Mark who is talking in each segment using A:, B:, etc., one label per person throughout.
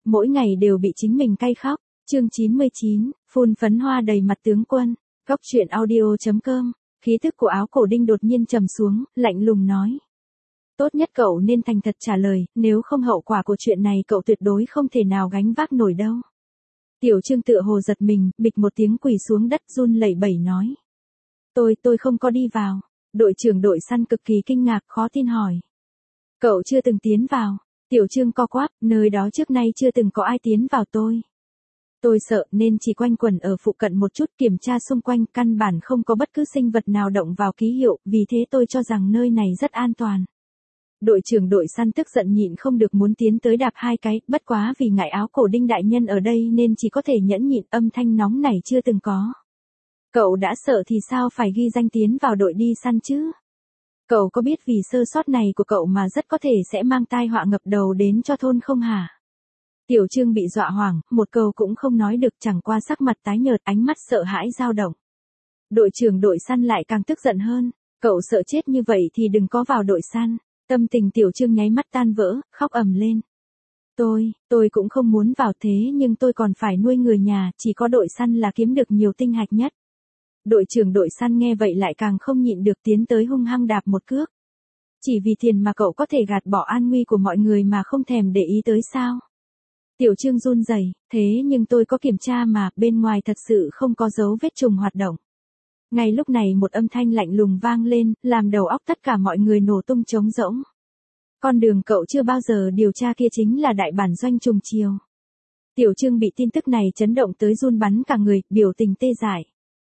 A: mỗi ngày đều bị chính mình cay khóc. Chương 99, phun phấn hoa đầy mặt tướng quân. Góc truyện audio.com. Khí tức của Áo Cổ Đinh đột nhiên trầm xuống, lạnh lùng nói. Tốt nhất cậu nên thành thật trả lời, nếu không hậu quả của chuyện này cậu tuyệt đối không thể nào gánh vác nổi đâu. Tiểu Trương tựa hồ giật mình, bịch một tiếng quỳ xuống đất run lẩy bẩy nói. Tôi không có đi vào. Đội trưởng đội săn cực kỳ kinh ngạc khó tin hỏi. Cậu chưa từng tiến vào. Tiểu Trương co quắp, nơi đó trước nay chưa từng có ai tiến vào tôi. Tôi sợ nên chỉ quanh quẩn ở phụ cận một chút kiểm tra xung quanh, căn bản không có bất cứ sinh vật nào động vào ký hiệu, vì thế tôi cho rằng nơi này rất an toàn. Đội trưởng đội săn tức giận nhịn không được muốn tiến tới đạp hai cái, bất quá vì ngại Áo Cổ Đinh đại nhân ở đây nên chỉ có thể nhẫn nhịn, âm thanh nóng này chưa từng có. Cậu đã sợ thì sao phải ghi danh tiến vào đội đi săn chứ? Cậu có biết vì sơ sót này của cậu mà rất có thể sẽ mang tai họa ngập đầu đến cho thôn không hả? Tiểu Trương bị dọa hoảng, một câu cũng không nói được, chẳng qua sắc mặt tái nhợt, ánh mắt sợ hãi dao động. Đội trưởng đội săn lại càng tức giận hơn, cậu sợ chết như vậy thì đừng có vào đội săn. Tâm tình Tiểu Trương nháy mắt tan vỡ, khóc ầm lên. Tôi cũng không muốn vào thế nhưng tôi còn phải nuôi người nhà, chỉ có đội săn là kiếm được nhiều tinh hạch nhất. Đội trưởng đội săn nghe vậy lại càng không nhịn được tiến tới hung hăng đạp một cước. Chỉ vì tiền mà cậu có thể gạt bỏ an nguy của mọi người mà không thèm để ý tới sao? Tiểu Trương run rẩy, thế nhưng tôi có kiểm tra mà, bên ngoài thật sự không có dấu vết trùng hoạt động. Ngay lúc này một âm thanh lạnh lùng vang lên, làm đầu óc tất cả mọi người nổ tung trống rỗng. Con đường cậu chưa bao giờ điều tra kia chính là đại bản doanh trùng chiều. Tiểu Trương bị tin tức này chấn động tới run bắn cả người, biểu tình tê dại.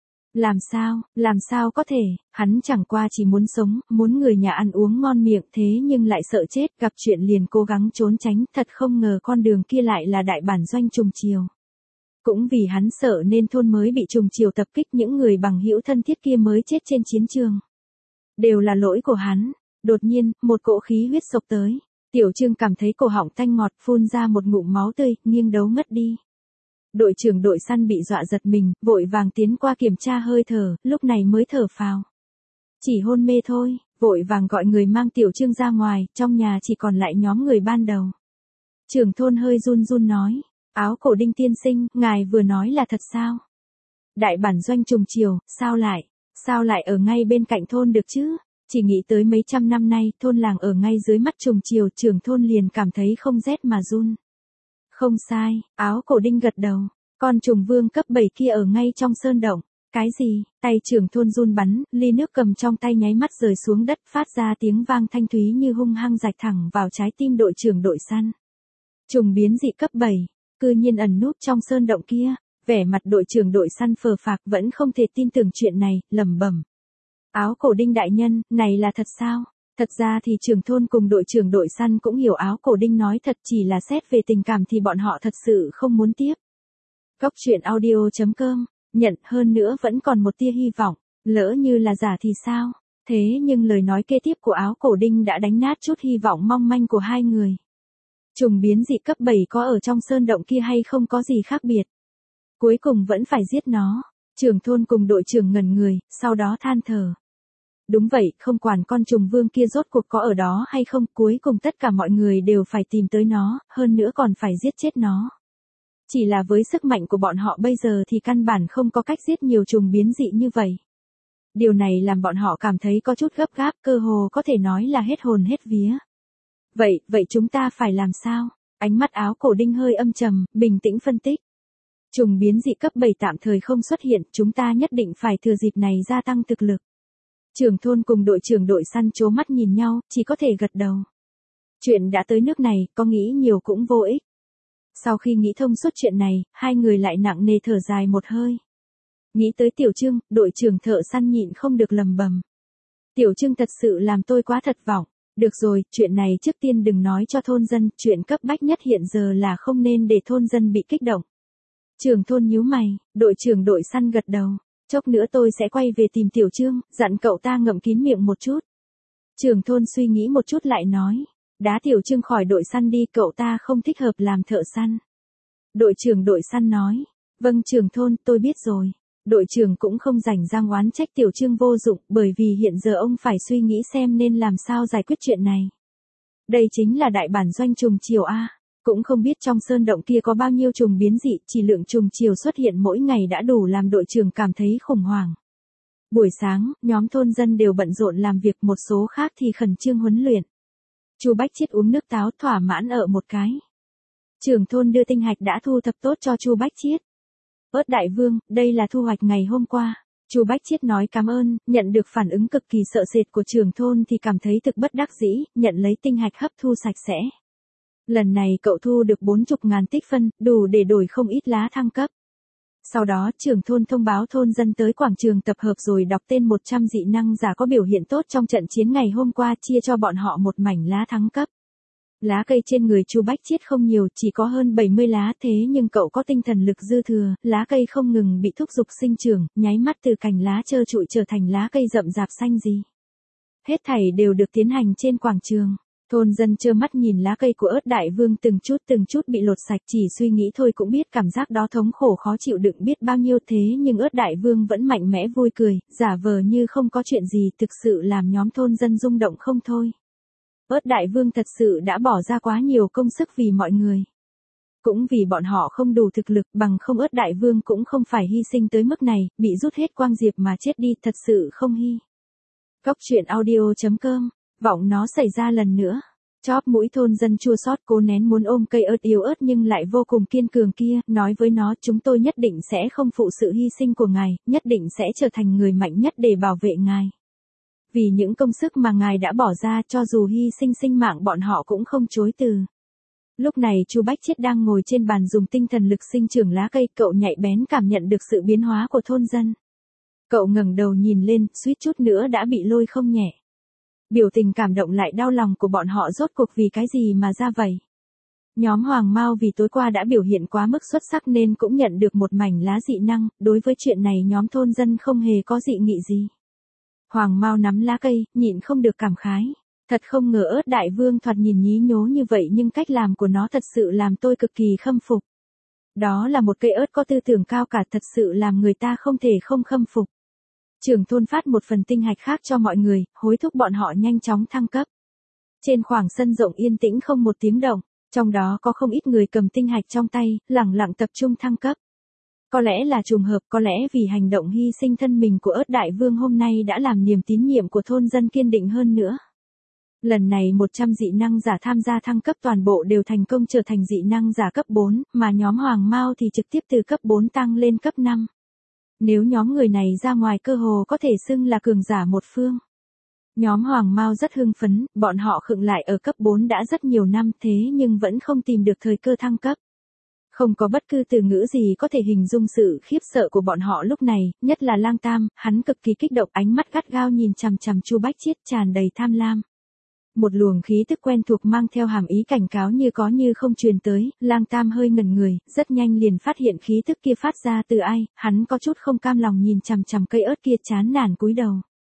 A: Làm sao có thể, hắn chẳng qua chỉ muốn sống, muốn người nhà ăn uống ngon miệng thế nhưng lại sợ chết, gặp chuyện liền cố gắng trốn tránh, thật không ngờ con đường kia lại là đại bản doanh trùng chiều. Cũng vì hắn sợ nên thôn mới bị trùng chiều tập kích, những người bằng hữu thân thiết kia mới chết trên chiến trường. Đều là lỗi của hắn. Đột nhiên, một cỗ khí huyết xộc tới. Tiểu Trương cảm thấy cổ họng tanh ngọt, phun ra một ngụm máu tươi, nghiêng đấu ngất đi. Đội trưởng đội săn bị dọa giật mình, vội vàng tiến qua kiểm tra hơi thở, lúc này mới thở phào. Chỉ hôn mê thôi, vội vàng gọi người mang Tiểu Trương ra ngoài, trong nhà chỉ còn lại nhóm người ban đầu. Trưởng thôn hơi run run nói, Áo Cổ Đinh tiên sinh, ngài vừa nói là thật sao? Đại bản doanh trùng chiều, sao lại ở ngay bên cạnh thôn được chứ? Chỉ nghĩ tới mấy trăm năm nay, thôn làng ở ngay dưới mắt trùng chiều, trưởng thôn liền cảm thấy không rét mà run. Không sai, Áo Cổ Đinh gật đầu, con trùng vương cấp 7 kia ở ngay trong sơn động. Cái gì? Tay trưởng thôn run bắn, ly nước cầm trong tay nháy mắt rơi xuống đất, phát ra tiếng vang thanh thúy như hung hăng rạch thẳng vào trái tim đội trưởng đội săn. Trùng biến dị cấp 7, cư nhiên ẩn núp trong sơn động kia, vẻ mặt đội trưởng đội săn phờ phạc vẫn không thể tin tưởng chuyện này, lẩm bẩm. Áo Cổ Đinh đại nhân, này là thật sao? Thật ra thì trưởng thôn cùng đội trưởng đội săn cũng hiểu Áo Cổ Đinh nói thật, chỉ là xét về tình cảm thì bọn họ thật sự không muốn tiếp. Góc truyện audio.com, nhận hơn nữa vẫn còn một tia hy vọng, lỡ như là giả thì sao? Thế nhưng lời nói kế tiếp của Áo Cổ Đinh đã đánh nát chút hy vọng mong manh của hai người. Trùng biến dị cấp 7 có ở trong sơn động kia hay không có gì khác biệt? Cuối cùng vẫn phải giết nó. Trưởng thôn cùng đội trưởng ngẩn người, sau đó than thở. Đúng vậy, không quản con trùng vương kia rốt cuộc có ở đó hay không, cuối cùng tất cả mọi người đều phải tìm tới nó, hơn nữa còn phải giết chết nó. Chỉ là với sức mạnh của bọn họ bây giờ thì căn bản không có cách giết nhiều trùng biến dị như vậy. Điều này làm bọn họ cảm thấy có chút gấp gáp, cơ hồ có thể nói là hết hồn hết vía. Vậy chúng ta phải làm sao? Ánh mắt Áo Cổ Đinh hơi âm trầm, bình tĩnh phân tích. Trùng biến dị cấp 7 tạm thời không xuất hiện, chúng ta nhất định phải thừa dịp này gia tăng thực lực. Trưởng thôn cùng đội trưởng đội săn trố mắt nhìn nhau, chỉ có thể gật đầu. Chuyện đã tới nước này, có nghĩ nhiều cũng vô ích. Sau khi nghĩ thông suốt chuyện này, hai người lại nặng nề thở dài một hơi. Nghĩ tới Tiểu Trương, đội trưởng thợ săn nhịn không được lầm bầm. Tiểu Trương thật sự làm tôi quá thất vọng. Được rồi, chuyện này trước tiên đừng nói cho thôn dân, chuyện cấp bách nhất hiện giờ là không nên để thôn dân bị kích động. Trưởng thôn nhíu mày, đội trưởng đội săn gật đầu. Chốc nữa tôi sẽ quay về tìm Tiểu Trương, dặn cậu ta ngậm kín miệng một chút. Trưởng thôn suy nghĩ một chút lại nói. Đá Tiểu Trương khỏi đội săn đi, cậu ta không thích hợp làm thợ săn. Đội trưởng đội săn nói. Vâng trưởng thôn, tôi biết rồi. Đội trưởng cũng không rảnh rang oán trách Tiểu Trương vô dụng, bởi vì hiện giờ ông phải suy nghĩ xem nên làm sao giải quyết chuyện này. Đây chính là đại bản doanh trùng chiều A. Cũng không biết trong sơn động kia có bao nhiêu trùng biến dị, chỉ lượng trùng chiều xuất hiện mỗi ngày đã đủ làm đội trưởng cảm thấy khủng hoảng. Buổi sáng, nhóm thôn dân đều bận rộn làm việc, một số khác thì khẩn trương huấn luyện. Chu Bách Chiết uống nước táo thỏa mãn ở một cái. Trưởng thôn đưa tinh hạch đã thu thập tốt cho Chu Bách Chiết. Ớt đại vương, đây là thu hoạch ngày hôm qua. Chu Bách Chiết nói cảm ơn, nhận được phản ứng cực kỳ sợ sệt của trưởng thôn thì cảm thấy thực bất đắc dĩ, nhận lấy tinh hạch hấp thu sạch sẽ. Lần này cậu thu được 40.000 tích phân, đủ để đổi không ít lá thăng cấp. Sau đó trưởng thôn thông báo thôn dân tới quảng trường tập hợp rồi đọc tên 100 dị năng giả có biểu hiện tốt trong trận chiến ngày hôm qua, chia cho bọn họ một mảnh lá thăng cấp. Lá cây trên người Chu Bách Chiết không nhiều, chỉ có hơn 70 lá, thế nhưng cậu có tinh thần lực dư thừa, lá cây không ngừng bị thúc giục sinh trưởng, nháy mắt từ cành lá trơ trụi trở thành lá cây rậm rạp xanh gì. Hết thảy đều được tiến hành trên quảng trường. Thôn dân trơ mắt nhìn lá cây của Ớt đại vương từng chút bị lột sạch, chỉ suy nghĩ thôi cũng biết cảm giác đó thống khổ khó chịu đựng biết bao nhiêu, thế nhưng Ớt đại vương vẫn mạnh mẽ vui cười, giả vờ như không có chuyện gì, thực sự làm nhóm thôn dân rung động không thôi. Ớt đại vương thật sự đã bỏ ra quá nhiều công sức vì mọi người. Cũng vì bọn họ không đủ thực lực, bằng không Ớt đại vương cũng không phải hy sinh tới mức này, bị rút hết quang diệp mà chết đi, thật sự không hy. Góc truyện audio.com, vọng nó xảy ra lần nữa. Chóp mũi thôn dân chua xót cố nén muốn ôm cây ớt yếu ớt nhưng lại vô cùng kiên cường kia, nói với nó chúng tôi nhất định sẽ không phụ sự hy sinh của ngài, nhất định sẽ trở thành người mạnh nhất để bảo vệ ngài. Vì những công sức mà ngài đã bỏ ra, cho dù hy sinh sinh mạng bọn họ cũng không chối từ. Lúc này Chu Bách Chiết đang ngồi trên bàn dùng tinh thần lực sinh trưởng lá cây, cậu nhạy bén cảm nhận được sự biến hóa của thôn dân. Cậu ngẩng đầu nhìn lên, suýt chút nữa đã bị lôi không nhẹ. Biểu tình cảm động lại đau lòng của bọn họ rốt cuộc vì cái gì mà ra vậy. Nhóm Hoàng Mao vì tối qua đã biểu hiện quá mức xuất sắc nên cũng nhận được một mảnh lá dị năng, đối với chuyện này nhóm thôn dân không hề có dị nghị gì. Hoàng Mao nắm lá cây, nhịn không được cảm khái. Thật không ngờ Ớt đại vương thoạt nhìn nhí nhố như vậy nhưng cách làm của nó thật sự làm tôi cực kỳ khâm phục. Đó là một cây ớt có tư tưởng cao cả, thật sự làm người ta không thể không khâm phục. Trưởng thôn phát một phần tinh hạch khác cho mọi người, hối thúc bọn họ nhanh chóng thăng cấp. Trên khoảng sân rộng yên tĩnh không một tiếng động, trong đó có không ít người cầm tinh hạch trong tay, lẳng lặng tập trung thăng cấp. Có lẽ là trùng hợp, có lẽ vì hành động hy sinh thân mình của Ớt đại vương hôm nay đã làm niềm tín nhiệm của thôn dân kiên định hơn nữa. Lần này 100 dị năng giả tham gia thăng cấp toàn bộ đều thành công trở thành dị năng giả cấp 4, mà nhóm Hoàng Mao thì trực tiếp từ cấp 4 tăng lên cấp 5. Nếu nhóm người này ra ngoài cơ hồ có thể xưng là cường giả một phương. Nhóm Hoàng Mao rất hưng phấn, bọn họ khựng lại ở cấp 4 đã rất nhiều năm thế nhưng vẫn không tìm được thời cơ thăng cấp. Không có bất cứ từ ngữ gì có thể hình dung sự khiếp sợ của bọn họ lúc này, nhất là Lang Tam, hắn cực kỳ kích động, ánh mắt gắt gao nhìn chằm chằm Chu Bách Chiết tràn đầy tham lam. Một luồng khí tức quen thuộc mang theo hàm ý cảnh cáo như có như không truyền tới, Lang Tam hơi ngẩn người, rất nhanh liền phát hiện khí tức kia phát ra từ ai, hắn có chút không cam lòng nhìn chằm chằm cây ớt kia chán nản cúi đầu.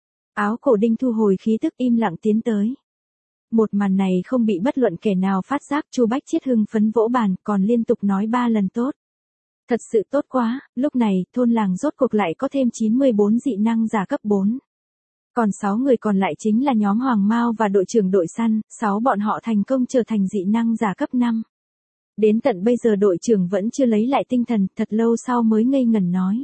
A: Áo cổ đinh thu hồi khí tức im lặng tiến tới. Một màn này không bị bất luận kẻ nào phát giác, Chu Bách Chiết hưng phấn vỗ bàn, còn liên tục nói 3 lần tốt. Thật sự tốt quá, lúc này, thôn làng rốt cuộc lại có thêm 94 dị năng giả cấp 4. Còn 6 người còn lại chính là nhóm Hoàng Mao và đội trưởng đội săn, 6 bọn họ thành công trở thành dị năng giả cấp 5. Đến tận bây giờ đội trưởng vẫn chưa lấy lại tinh thần, thật lâu sau mới ngây ngẩn nói.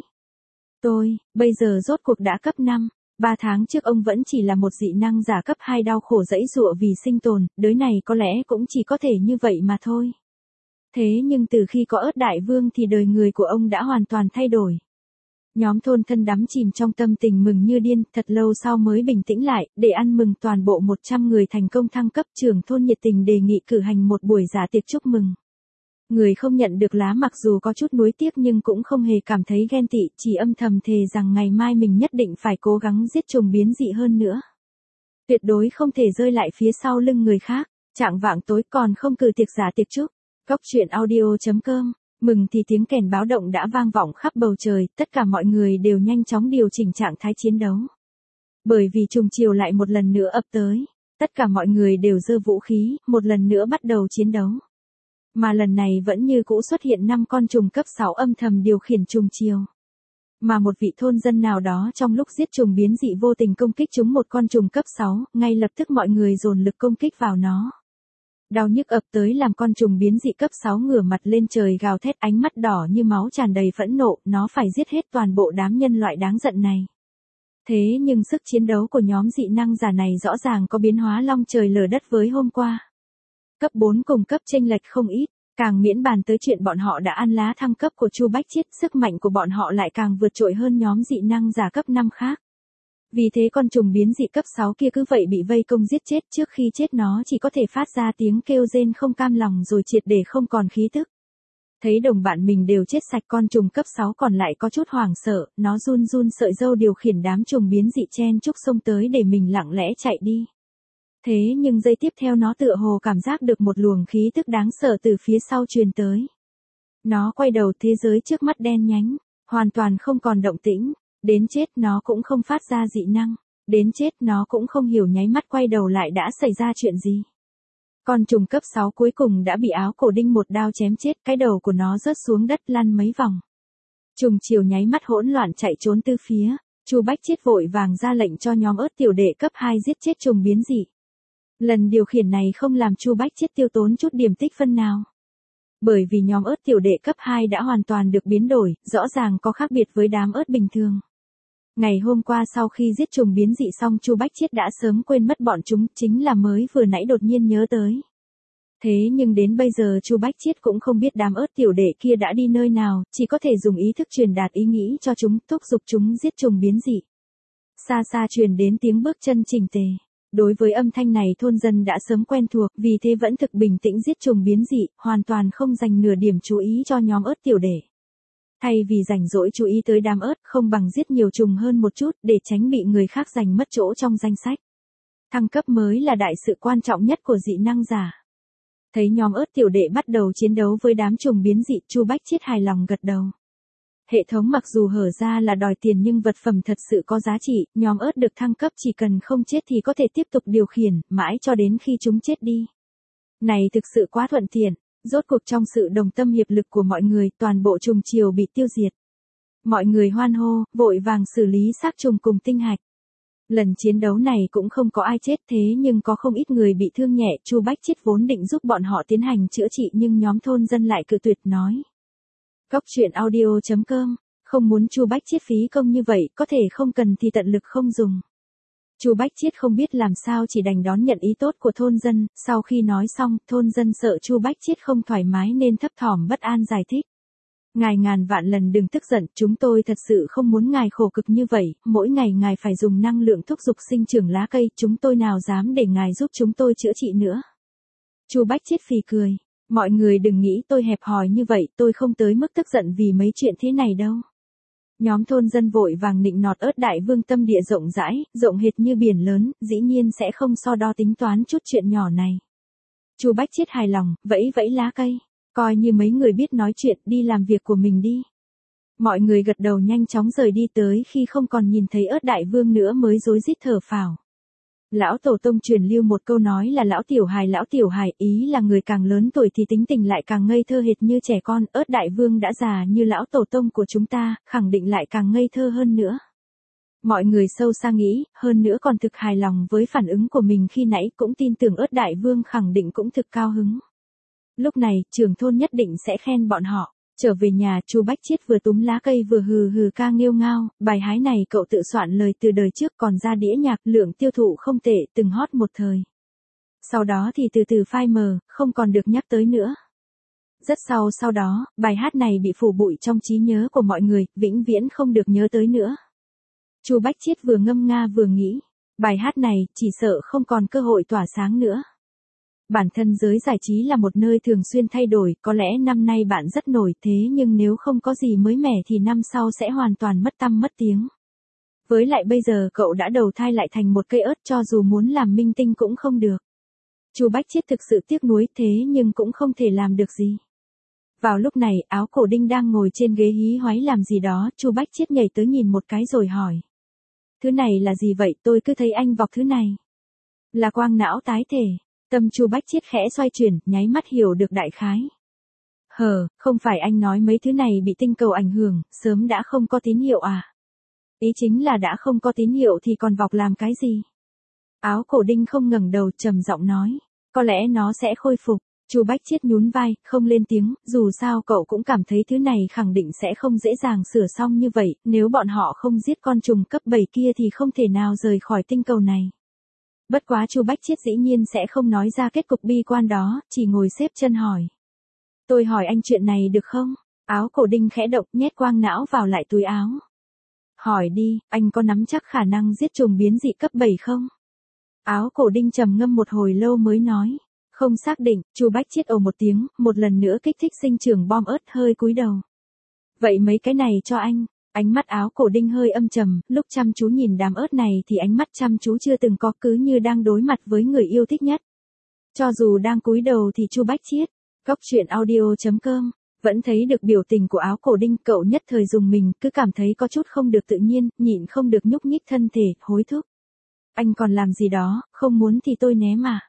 A: Tôi, bây giờ rốt cuộc đã cấp 5. 3 tháng trước ông vẫn chỉ là một dị năng giả cấp 2 đau khổ dẫy dụa vì sinh tồn, đời này có lẽ cũng chỉ có thể như vậy mà thôi. Thế nhưng từ khi có Ớt đại vương thì đời người của ông đã hoàn toàn thay đổi. Nhóm thôn thân đắm chìm trong tâm tình mừng như điên, thật lâu sau mới bình tĩnh lại, để ăn mừng toàn bộ 100 người thành công thăng cấp. Trưởng thôn nhiệt tình đề nghị cử hành một buổi giả tiệc chúc mừng. Người không nhận được lá mặc dù có chút nuối tiếc nhưng cũng không hề cảm thấy ghen tị, chỉ âm thầm thề rằng ngày mai mình nhất định phải cố gắng giết trùng biến dị hơn nữa. Tuyệt đối không thể rơi lại phía sau lưng người khác. Chạng vạng tối còn không cử tiệc giả tiệc chúc. Góc truyện audio.com, mừng thì tiếng kèn báo động đã vang vọng khắp bầu trời, tất cả mọi người đều nhanh chóng điều chỉnh trạng thái chiến đấu. Bởi vì trùng chiều lại một lần nữa ập tới, tất cả mọi người đều giơ vũ khí, một lần nữa bắt đầu chiến đấu. Mà lần này vẫn như cũ xuất hiện 5 con trùng cấp 6 âm thầm điều khiển trùng chiều. Mà một vị thôn dân nào đó trong lúc giết trùng biến dị vô tình công kích trúng một con trùng cấp 6, ngay lập tức mọi người dồn lực công kích vào nó. Đau nhức ập tới làm con trùng biến dị cấp 6 ngửa mặt lên trời gào thét, ánh mắt đỏ như máu tràn đầy phẫn nộ, nó phải giết hết toàn bộ đám nhân loại đáng giận này. Thế nhưng sức chiến đấu của nhóm dị năng giả này rõ ràng có biến hóa long trời lở đất với hôm qua. Cấp 4 cùng cấp chênh lệch không ít, càng miễn bàn tới chuyện bọn họ đã ăn lá thăng cấp của Chu Bách Chiết, sức mạnh của bọn họ lại càng vượt trội hơn nhóm dị năng giả cấp 5 khác. Vì thế con trùng biến dị cấp 6 kia cứ vậy bị vây công giết chết, trước khi chết nó chỉ có thể phát ra tiếng kêu rên không cam lòng rồi triệt để không còn khí tức. Thấy đồng bạn mình đều chết sạch, con trùng cấp 6 còn lại có chút hoảng sợ, nó run run sợi râu điều khiển đám trùng biến dị chen chúc xông tới để mình lặng lẽ chạy đi. Thế nhưng giây tiếp theo nó tựa hồ cảm giác được một luồng khí tức đáng sợ từ phía sau truyền tới. Nó quay đầu, thế giới trước mắt đen nhánh, hoàn toàn không còn động tĩnh, đến chết nó cũng không phát ra dị năng, đến chết nó cũng không hiểu nháy mắt quay đầu lại đã xảy ra chuyện gì. Con trùng cấp 6 cuối cùng đã bị Áo Cổ Đinh một đao chém chết, cái đầu của nó rớt xuống đất lăn mấy vòng. Trùng chiều nháy mắt hỗn loạn chạy trốn tứ phía, Chu Bách Chiết vội vàng ra lệnh cho nhóm ớt tiểu đệ cấp 2 giết chết trùng biến dị. Lần điều khiển này không làm Chu Bách Chiết tiêu tốn chút điểm tích phân nào. Bởi vì nhóm ớt tiểu đệ cấp 2 đã hoàn toàn được biến đổi, rõ ràng có khác biệt với đám ớt bình thường. Ngày hôm qua sau khi giết trùng biến dị xong, Chu Bách Chiết đã sớm quên mất bọn chúng, chính là mới vừa nãy đột nhiên nhớ tới. Thế nhưng đến bây giờ Chu Bách Chiết cũng không biết đám ớt tiểu đệ kia đã đi nơi nào, chỉ có thể dùng ý thức truyền đạt ý nghĩ cho chúng, thúc giục chúng giết trùng biến dị. Xa xa truyền đến tiếng bước chân chỉnh tề. Đối với âm thanh này thôn dân đã sớm quen thuộc, vì thế vẫn thực bình tĩnh giết trùng biến dị, hoàn toàn không dành nửa điểm chú ý cho nhóm ớt tiểu đệ. Thay vì rảnh rỗi chú ý tới đám ớt, không bằng giết nhiều trùng hơn một chút để tránh bị người khác giành mất chỗ trong danh sách. Thăng cấp mới là đại sự quan trọng nhất của dị năng giả. Thấy nhóm ớt tiểu đệ bắt đầu chiến đấu với đám trùng biến dị, Chu Bách Chiết hài lòng gật đầu. Hệ thống mặc dù hở ra là đòi tiền nhưng vật phẩm thật sự có giá trị, nhóm ớt được thăng cấp chỉ cần không chết thì có thể tiếp tục điều khiển, mãi cho đến khi chúng chết đi. Này thực sự quá thuận tiện, rốt cuộc trong sự đồng tâm hiệp lực của mọi người, toàn bộ trùng chiều bị tiêu diệt. Mọi người hoan hô, vội vàng xử lý xác trùng cùng tinh hạch. Lần chiến đấu này cũng không có ai chết, thế nhưng có không ít người bị thương nhẹ, Chu Bách Chiết vốn định giúp bọn họ tiến hành chữa trị nhưng nhóm thôn dân lại cự tuyệt nói. Góc truyện audio.com, không muốn Chu Bách Chiết phí công như vậy, có thể không cần thì tận lực không dùng. Chu Bách Chiết không biết làm sao chỉ đành đón nhận ý tốt của thôn dân, sau khi nói xong, thôn dân sợ Chu Bách Chiết không thoải mái nên thấp thỏm bất an giải thích. Ngài ngàn vạn lần đừng tức giận, chúng tôi thật sự không muốn ngài khổ cực như vậy, mỗi ngày ngài phải dùng năng lượng thúc giục sinh trưởng lá cây, chúng tôi nào dám để ngài giúp chúng tôi chữa trị nữa. Chu Bách Chiết phì cười. Mọi người đừng nghĩ tôi hẹp hòi như vậy, tôi không tới mức tức giận vì mấy chuyện thế này đâu. Nhóm thôn dân vội vàng nịnh nọt ớt đại vương tâm địa rộng rãi, rộng hệt như biển lớn, dĩ nhiên sẽ không so đo tính toán chút chuyện nhỏ này. Chu Bách Chiết hài lòng, vẫy vẫy lá cây, coi như mấy người biết nói chuyện, đi làm việc của mình đi. Mọi người gật đầu nhanh chóng rời đi, tới khi không còn nhìn thấy ớt đại vương nữa mới rối rít thở phào. Lão tổ tông truyền lưu một câu nói là lão tiểu hài, ý là người càng lớn tuổi thì tính tình lại càng ngây thơ hệt như trẻ con, ớt đại vương đã già như lão tổ tông của chúng ta, khẳng định lại càng ngây thơ hơn nữa. Mọi người sâu xa nghĩ, hơn nữa còn thực hài lòng với phản ứng của mình khi nãy, cũng tin tưởng ớt đại vương khẳng định cũng thực cao hứng. Lúc này, trưởng thôn nhất định sẽ khen bọn họ. Trở về nhà, Chu Bách Chiết vừa túm lá cây vừa hừ hừ ca nghêu ngao, bài hái này cậu tự soạn lời từ đời trước, còn ra đĩa nhạc, lượng tiêu thụ không tệ, từng hot một thời. Sau đó thì từ từ phai mờ, không còn được nhắc tới nữa. Rất sau đó, bài hát này bị phủ bụi trong trí nhớ của mọi người, vĩnh viễn không được nhớ tới nữa. Chu Bách Chiết vừa ngâm nga vừa nghĩ, bài hát này chỉ sợ không còn cơ hội tỏa sáng nữa. Bản thân giới giải trí là một nơi thường xuyên thay đổi, có lẽ năm nay bạn rất nổi, thế nhưng nếu không có gì mới mẻ thì năm sau sẽ hoàn toàn mất tăm mất tiếng. Với lại bây giờ cậu đã đầu thai lại thành một cây ớt, cho dù muốn làm minh tinh cũng không được. Chu Bách Chiết thực sự tiếc nuối, thế nhưng cũng không thể làm được gì. Vào lúc này, Áo Cổ Đinh đang ngồi trên ghế hí hoáy làm gì đó, Chu Bách Chiết nhảy tới nhìn một cái rồi hỏi. Thứ này là gì vậy, tôi cứ thấy anh vọc thứ này. Là quang não tái thể. Tâm Chu Bách Chiết khẽ xoay chuyển, nháy mắt hiểu được đại khái. Không phải anh nói mấy thứ này bị tinh cầu ảnh hưởng, sớm đã không có tín hiệu à? Ý chính là đã không có tín hiệu thì còn vọc làm cái gì? Áo Cổ Đinh không ngẩng đầu, trầm giọng nói. Có lẽ nó sẽ khôi phục. Chu Bách Chiết nhún vai, không lên tiếng, dù sao cậu cũng cảm thấy thứ này khẳng định sẽ không dễ dàng sửa xong như vậy, nếu bọn họ không giết con trùng cấp 7 kia thì không thể nào rời khỏi tinh cầu này. Bất quá Chu Bách Chiết dĩ nhiên sẽ không nói ra kết cục bi quan đó, chỉ ngồi xếp chân hỏi. Tôi hỏi anh chuyện này được không? Áo cổ Đinh khẽ động, nhét quang não vào lại túi áo. Hỏi đi, anh có nắm chắc khả năng giết trùng biến dị cấp 7 không? Áo cổ Đinh trầm ngâm một hồi lâu mới nói. Không xác định. Chu Bách Chiết ồ một tiếng, một lần nữa kích thích sinh trưởng bom ớt, hơi cúi đầu. Vậy mấy cái này cho anh. Ánh mắt áo cổ Đinh hơi âm trầm, lúc chăm chú nhìn đám ớt này thì ánh mắt chăm chú chưa từng có, cứ như đang đối mặt với người yêu thích nhất. Cho dù đang cúi đầu thì Chu Bách Chiết, Goctruyện.audio.com, vẫn thấy được biểu tình của áo cổ Đinh, cậu nhất thời dùng mình, cứ cảm thấy có chút không được tự nhiên, nhịn không được nhúc nhích thân thể, hối thúc. Anh còn làm gì đó, không muốn thì tôi né mà.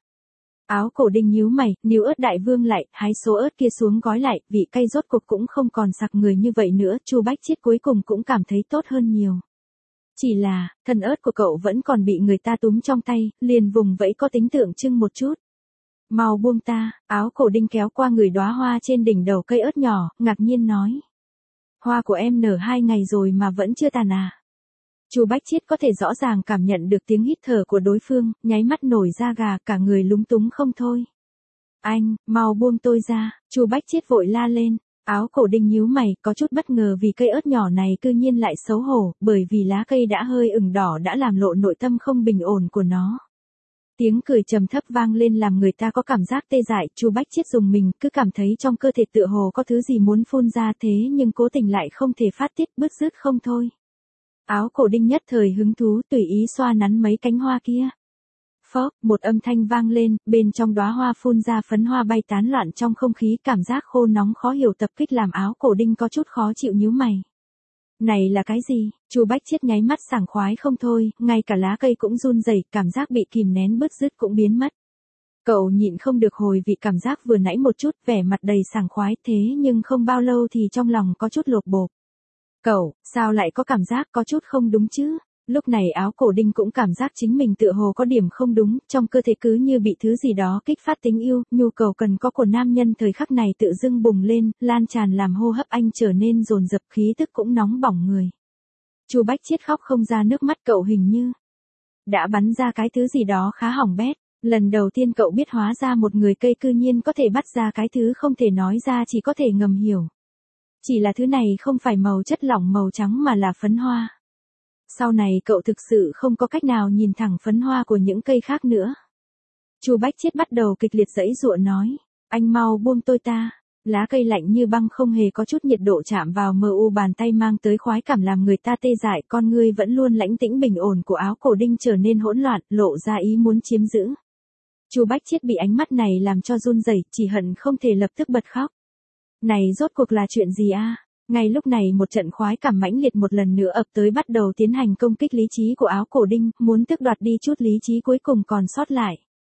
A: Áo cổ Đinh nhíu mày, níu ớt đại vương lại, hái số ớt kia xuống gói lại, vị cay rốt cuộc cũng không còn sặc người như vậy nữa, Chu Bách Chiết cuối cùng cũng cảm thấy tốt hơn nhiều. Chỉ là, thân ớt của cậu vẫn còn bị người ta túm trong tay, liền vùng vẫy có tính tượng trưng một chút. Mau buông ta, áo cổ Đinh kéo qua người đóa hoa trên đỉnh đầu cây ớt nhỏ, ngạc nhiên nói. Hoa của em nở 2 ngày rồi mà vẫn chưa tàn à? Chu Bách Chiết có thể rõ ràng cảm nhận được tiếng hít thở của đối phương, nháy mắt nổi da gà, cả người lúng túng không thôi. Anh, mau buông tôi ra, Chu Bách Chiết vội la lên. Áo cổ Đinh nhíu mày, có chút bất ngờ vì cây ớt nhỏ này cư nhiên lại xấu hổ, bởi vì lá cây đã hơi ửng đỏ đã làm lộ nội tâm không bình ổn của nó. Tiếng cười trầm thấp vang lên làm người ta có cảm giác tê dại, Chu Bách Chiết dùng mình, cứ cảm thấy trong cơ thể tựa hồ có thứ gì muốn phun ra thế nhưng cố tình lại không thể phát tiết, bứt rứt không thôi. Áo cổ Đinh nhất thời hứng thú, tùy ý xoa nắn mấy cánh hoa kia. Phốc, một âm thanh vang lên, bên trong đóa hoa phun ra phấn hoa bay tán loạn trong không khí, cảm giác khô nóng khó hiểu tập kích làm áo cổ Đinh có chút khó chịu nhíu mày. Này là cái gì? Chu Bách Chiết nháy mắt sảng khoái không thôi, ngay cả lá cây cũng run rẩy, cảm giác bị kìm nén bứt rứt cũng biến mất. Cậu nhịn không được hồi vị cảm giác vừa nãy một chút, vẻ mặt đầy sảng khoái, thế nhưng không bao lâu thì trong lòng có chút lột bột. Cậu, sao lại có cảm giác có chút không đúng chứ? Lúc này áo cổ Đinh cũng cảm giác chính mình tựa hồ có điểm không đúng, trong cơ thể cứ như bị thứ gì đó kích phát tính yêu, nhu cầu cần có của nam nhân thời khắc này tự dưng bùng lên, lan tràn làm hô hấp anh trở nên dồn dập, khí tức cũng nóng bỏng người. Chu Bách Chiết khóc không ra nước mắt, cậu hình như đã bắn ra cái thứ gì đó khá hỏng bét. Lần đầu tiên cậu biết hóa ra một người cây cư nhiên có thể bắt ra cái thứ không thể nói ra, chỉ có thể ngầm hiểu. Chỉ là thứ này không phải màu chất lỏng màu trắng mà là phấn hoa. Sau này cậu thực sự không có cách nào nhìn thẳng phấn hoa của những cây khác nữa. Chu Bách Chiết bắt đầu kịch liệt giãy giụa nói, anh mau buông tôi ta. Lá cây lạnh như băng không hề có chút nhiệt độ chạm vào mờ u bàn tay mang tới khoái cảm làm người ta tê dại, con ngươi vẫn luôn lãnh tĩnh bình ổn của áo cổ Đinh trở nên hỗn loạn, lộ ra ý muốn chiếm giữ. Chu Bách Chiết bị ánh mắt này làm cho run rẩy, chỉ hận không thể lập tức bật khóc. Này rốt cuộc là chuyện gì a? Ngay lúc này một trận khoái cảm mãnh liệt một lần nữa ập tới, bắt đầu tiến hành công kích lý trí của áo cổ Đinh, muốn tước đoạt đi chút lý trí cuối cùng còn sót lại.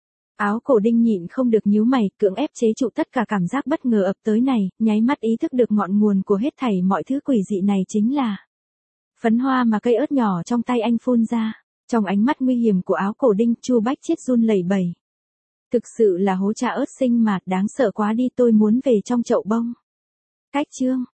A: Áo cổ Đinh nhịn không được nhíu mày, cưỡng ép chế trụ tất cả cảm giác bất ngờ ập tới này, nháy mắt ý thức được ngọn nguồn của hết thảy mọi thứ quỷ dị này chính là phấn hoa mà cây ớt nhỏ trong tay anh phun ra. Trong ánh mắt nguy hiểm của áo cổ Đinh, Chu Bách Chiết run lẩy bẩy. Thực sự là hố trà ớt xinh mà, đáng sợ quá đi, tôi muốn về trong chậu bông. Cách chương